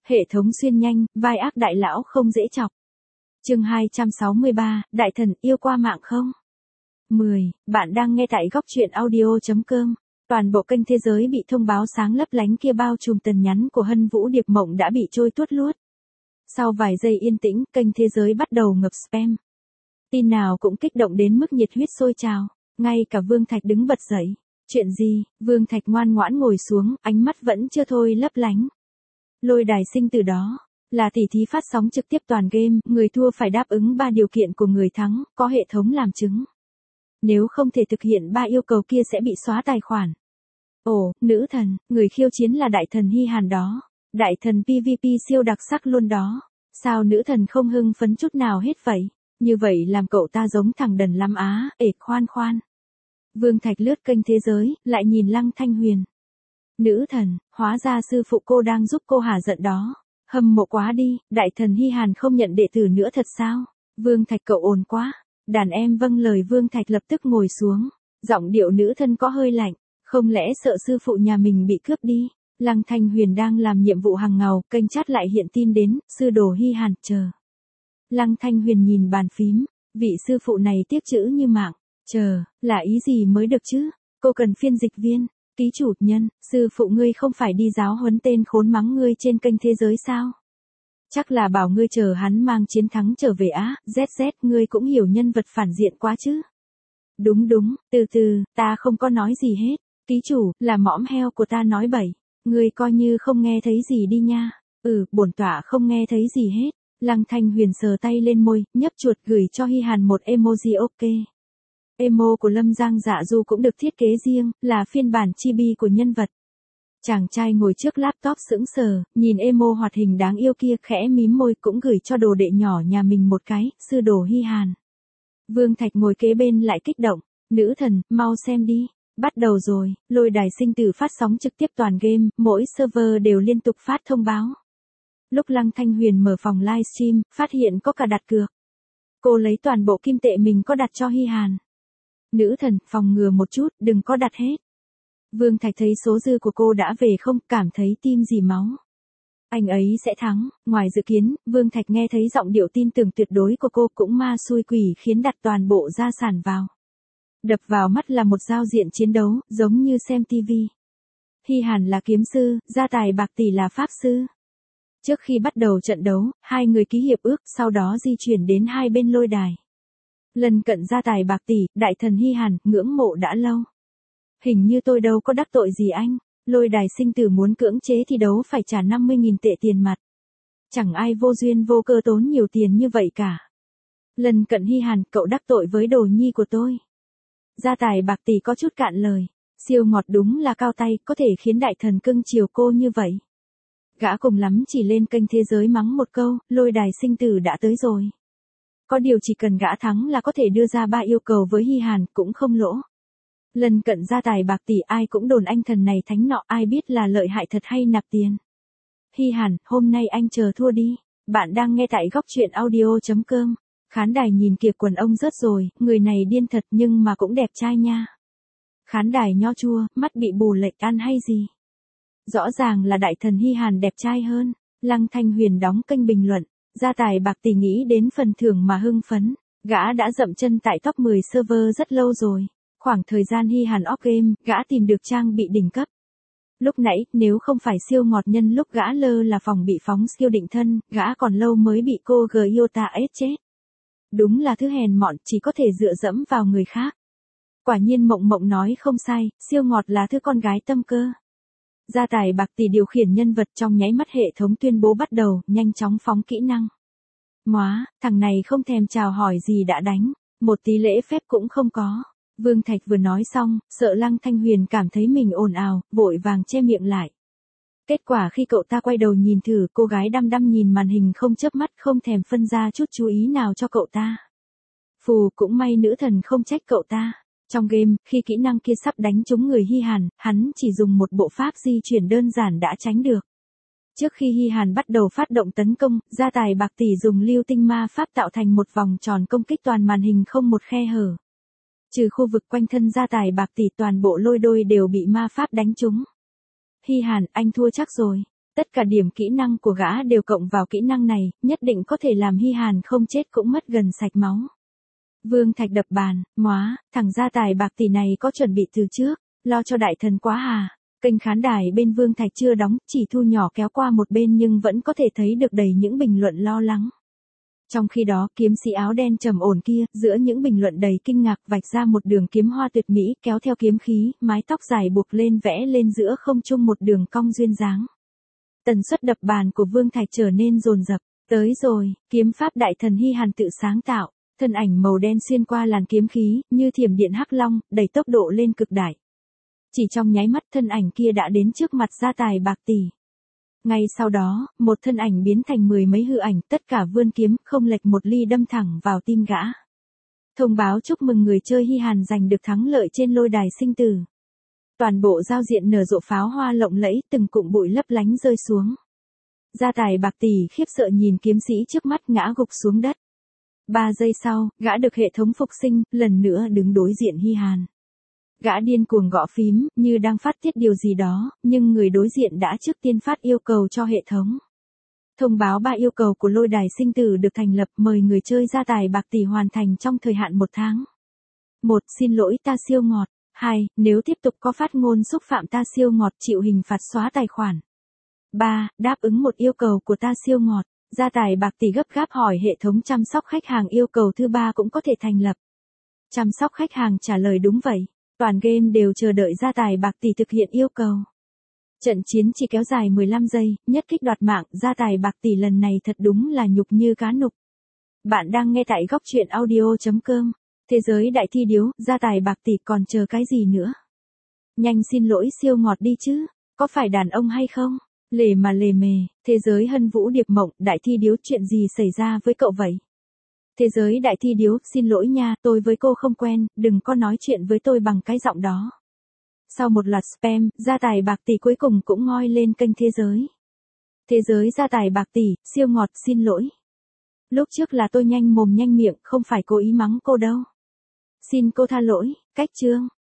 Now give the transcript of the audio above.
Hệ thống xuyên nhanh, vai ác đại lão không dễ chọc. Chương 263, Đại thần yêu qua mạng không? 10. Bạn đang nghe tại góc truyện audio.com. Toàn bộ kênh thế giới bị thông báo sáng lấp lánh kia bao trùm tần nhắn của Hân Vũ Điệp Mộng đã bị trôi tuốt luốt. Sau vài giây yên tĩnh, kênh thế giới bắt đầu ngập spam. Tin nào cũng kích động đến mức nhiệt huyết sôi trào. Ngay cả Vương Thạch đứng bật dậy. Chuyện gì? Vương Thạch ngoan ngoãn ngồi xuống, ánh mắt vẫn chưa thôi lấp lánh. Lôi đài sinh từ đó là tỉ thí phát sóng trực tiếp toàn game, người thua phải đáp ứng 3 điều kiện của người thắng, có hệ thống làm chứng. Nếu không thể thực hiện 3 yêu cầu kia sẽ bị xóa tài khoản. Ồ, nữ thần, người khiêu chiến là đại thần Hy Hàn đó. Đại thần PVP siêu đặc sắc luôn đó. Sao nữ thần không hưng phấn chút nào hết vậy? Như vậy làm cậu ta giống thằng đần lắm á, khoan. Vương Thạch lướt kênh thế giới, lại nhìn Lăng Thanh Huyền. Nữ thần, hóa ra sư phụ cô đang giúp cô hả giận đó. Hâm mộ quá đi, đại thần Hy Hàn không nhận đệ tử nữa thật sao? Vương Thạch cậu ồn quá. Đàn em vâng lời Vương Thạch lập tức ngồi xuống. Giọng điệu nữ thân có hơi lạnh. Không lẽ sợ sư phụ nhà mình bị cướp đi? Lăng Thanh Huyền đang làm nhiệm vụ hàng ngầu, kênh chat lại hiện tin đến, sư đồ Hy Hàn, chờ. Lăng Thanh Huyền nhìn bàn phím, vị sư phụ này tiếc chữ như mạng. Chờ, là ý gì mới được chứ? Cô cần phiên dịch viên. Ký chủ nhân, sư phụ ngươi không phải đi giáo huấn tên khốn mắng ngươi trên kênh thế giới sao? Chắc là bảo ngươi chờ hắn mang chiến thắng trở về á, ZZ, ngươi cũng hiểu nhân vật phản diện quá chứ. Đúng, từ, ta không có nói gì hết. Ký chủ, là mõm heo của ta nói bậy. Ngươi coi như không nghe thấy gì đi nha. Bổn tọa không nghe thấy gì hết. Lăng Thanh Huyền sờ tay lên môi, nhấp chuột gửi cho Hy Hàn một emoji ok. Emo của Lâm Giang Dạ Du cũng được thiết kế riêng, là phiên bản chibi của nhân vật. Chàng trai ngồi trước laptop sững sờ, nhìn emo hoạt hình đáng yêu kia khẽ mím môi cũng gửi cho đồ đệ nhỏ nhà mình một cái, sư đồ Hy Hàn. Vương Thạch ngồi kế bên lại kích động, nữ thần, mau xem đi. Bắt đầu rồi, lôi đài sinh tử phát sóng trực tiếp toàn game, mỗi server đều liên tục phát thông báo. Lúc Lăng Thanh Huyền mở phòng livestream, phát hiện có cả đặt cược. Cô lấy toàn bộ kim tệ mình có đặt cho Hy Hàn. Nữ thần, phòng ngừa một chút, đừng có đặt hết. Vương Thạch thấy số dư của cô đã về không, cảm thấy tim dì máu. Anh ấy sẽ thắng, ngoài dự kiến, Vương Thạch nghe thấy giọng điệu tin tưởng tuyệt đối của cô cũng ma xui quỷ khiến đặt toàn bộ gia sản vào. Đập vào mắt là một giao diện chiến đấu, giống như xem TV. Hy Hàn là kiếm sư, Gia Tài Bạc Tỷ là pháp sư. Trước khi bắt đầu trận đấu, hai người ký hiệp ước, sau đó di chuyển đến hai bên lôi đài. Lần cận Gia Tài Bạc Tỷ, đại thần Hy Hàn, ngưỡng mộ đã lâu. Hình như tôi đâu có đắc tội gì anh. Lôi đài sinh tử muốn cưỡng chế thi đấu phải trả 50.000 tệ tiền mặt. Chẳng ai vô duyên vô cơ tốn nhiều tiền như vậy cả. Lần cận Hy Hàn, cậu đắc tội với đồ nhi của tôi. Gia Tài Bạc Tỷ có chút cạn lời. Siêu ngọt đúng là cao tay, có thể khiến đại thần cưng chiều cô như vậy. Gã cùng lắm chỉ lên kênh thế giới mắng một câu, lôi đài sinh tử đã tới rồi. Có điều chỉ cần gã thắng là có thể đưa ra 3 yêu cầu với Hy Hàn, cũng không lỗ. Lần cận Gia Tài Bạc Tỷ ai cũng đồn anh thần này thánh nọ, ai biết là lợi hại thật hay nạp tiền. Hy Hàn, hôm nay anh chờ thua đi. Bạn đang nghe tại góc truyện audio.com. Khán đài nhìn kìa, quần ông rớt rồi, người này điên thật nhưng mà cũng đẹp trai nha. Khán đài nho chua, mắt bị bù lệch ăn hay gì. Rõ ràng là đại thần Hy Hàn đẹp trai hơn. Lăng Thanh Huyền đóng kênh bình luận. Gia Tài Bạc Tỷ nghĩ đến phần thưởng mà hưng phấn. Gã đã dậm chân tại top 10 server rất lâu rồi. Khoảng thời gian Hy Hàn off game, gã tìm được trang bị đỉnh cấp. Lúc nãy, nếu không phải siêu ngọt nhân lúc gã lơ là phòng bị phóng skill định thân, gã còn lâu mới bị cô Gyota ép chết. Đúng là thứ hèn mọn, chỉ có thể dựa dẫm vào người khác. Quả nhiên Mộng Mộng nói không sai, siêu ngọt là thứ con gái tâm cơ. Gia Tài Bạc Tỷ điều khiển nhân vật trong nháy mắt hệ thống tuyên bố bắt đầu, nhanh chóng phóng kỹ năng. Móa, thằng này không thèm chào hỏi gì đã đánh, một tí lễ phép cũng không có. Vương Thạch vừa nói xong, sợ Lăng Thanh Huyền cảm thấy mình ồn ào, vội vàng che miệng lại. Kết quả khi cậu ta quay đầu nhìn thử, cô gái đăm đăm nhìn màn hình không chớp mắt, không thèm phân ra chút chú ý nào cho cậu ta. Phù, cũng may nữ thần không trách cậu ta. Trong game, khi kỹ năng kia sắp đánh trúng người Hy Hàn, hắn chỉ dùng một bộ pháp di chuyển đơn giản đã tránh được. Trước khi Hy Hàn bắt đầu phát động tấn công, Gia Tài Bạc Tỷ dùng lưu tinh ma pháp tạo thành một vòng tròn công kích toàn màn hình không một khe hở. Trừ khu vực quanh thân Gia Tài Bạc Tỷ, toàn bộ lôi đôi đều bị ma pháp đánh trúng. Hy Hàn, anh thua chắc rồi. Tất cả điểm kỹ năng của gã đều cộng vào kỹ năng này, nhất định có thể làm Hy Hàn không chết cũng mất gần sạch máu. Vương Thạch đập bàn, móa, thằng gia tài bạc tỷ này có chuẩn bị từ trước, lo cho đại thần quá hà. Kênh khán đài bên Vương Thạch chưa đóng, chỉ thu nhỏ kéo qua một bên nhưng vẫn có thể thấy được đầy những bình luận lo lắng. Trong khi đó, kiếm sĩ áo đen trầm ổn kia, giữa những bình luận đầy kinh ngạc vạch ra một đường kiếm hoa tuyệt mỹ kéo theo kiếm khí, mái tóc dài buộc lên vẽ lên giữa không trung một đường cong duyên dáng. Tần suất đập bàn của Vương Thạch trở nên dồn dập. Tới rồi, kiếm pháp đại thần Hy Hàn tự sáng tạo, thân ảnh màu đen xuyên qua làn kiếm khí, như thiểm điện hắc long, đẩy tốc độ lên cực đại. Chỉ trong nháy mắt thân ảnh kia đã đến trước mặt gia tài bạc tỷ. Ngay sau đó, một thân ảnh biến thành 10 mấy hư ảnh, tất cả vươn kiếm, không lệch một ly đâm thẳng vào tim gã. Thông báo chúc mừng người chơi Hy Hàn giành được thắng lợi trên lôi đài sinh tử. Toàn bộ giao diện nở rộ pháo hoa lộng lẫy, từng cụm bụi lấp lánh rơi xuống. Gia tài bạc tỷ khiếp sợ nhìn kiếm sĩ trước mắt ngã gục xuống đất. 3 giây sau, gã được hệ thống phục sinh, lần nữa đứng đối diện Hy Hàn. Gã điên cuồng gõ phím, như đang phát tiết điều gì đó, nhưng người đối diện đã trước tiên phát yêu cầu cho hệ thống. Thông báo 3 yêu cầu của lôi đài sinh tử được thành lập, mời người chơi gia tài bạc tỷ hoàn thành trong thời hạn 1 tháng. 1. Xin lỗi ta siêu ngọt. 2. Nếu tiếp tục có phát ngôn xúc phạm ta siêu ngọt chịu hình phạt xóa tài khoản. 3. Đáp ứng một yêu cầu của ta siêu ngọt. Gia tài bạc tỷ gấp gáp hỏi hệ thống chăm sóc khách hàng yêu cầu thứ 3 cũng có thể thành lập. Chăm sóc khách hàng trả lời đúng vậy. Toàn game đều chờ đợi gia tài bạc tỷ thực hiện yêu cầu. Trận chiến chỉ kéo dài 15 giây, nhất kích đoạt mạng, gia tài bạc tỷ lần này thật đúng là nhục như cá nục. Bạn đang nghe tại góc truyện audio.com. Thế giới đại thi điếu, gia tài bạc tỷ còn chờ cái gì nữa? Nhanh xin lỗi siêu ngọt đi chứ, có phải đàn ông hay không? Lề mà lề mề, thế giới hân vũ điệp mộng, đại thi điếu chuyện gì xảy ra với cậu vậy? Thế giới đại thi điếu, xin lỗi nha, tôi với cô không quen, đừng có nói chuyện với tôi bằng cái giọng đó. Sau một loạt spam, gia tài bạc tỷ cuối cùng cũng ngoi lên kênh thế giới. Thế giới gia tài bạc tỷ, siêu ngọt, xin lỗi. Lúc trước là tôi nhanh mồm nhanh miệng, không phải cố ý mắng cô đâu. Xin cô tha lỗi, cách chương.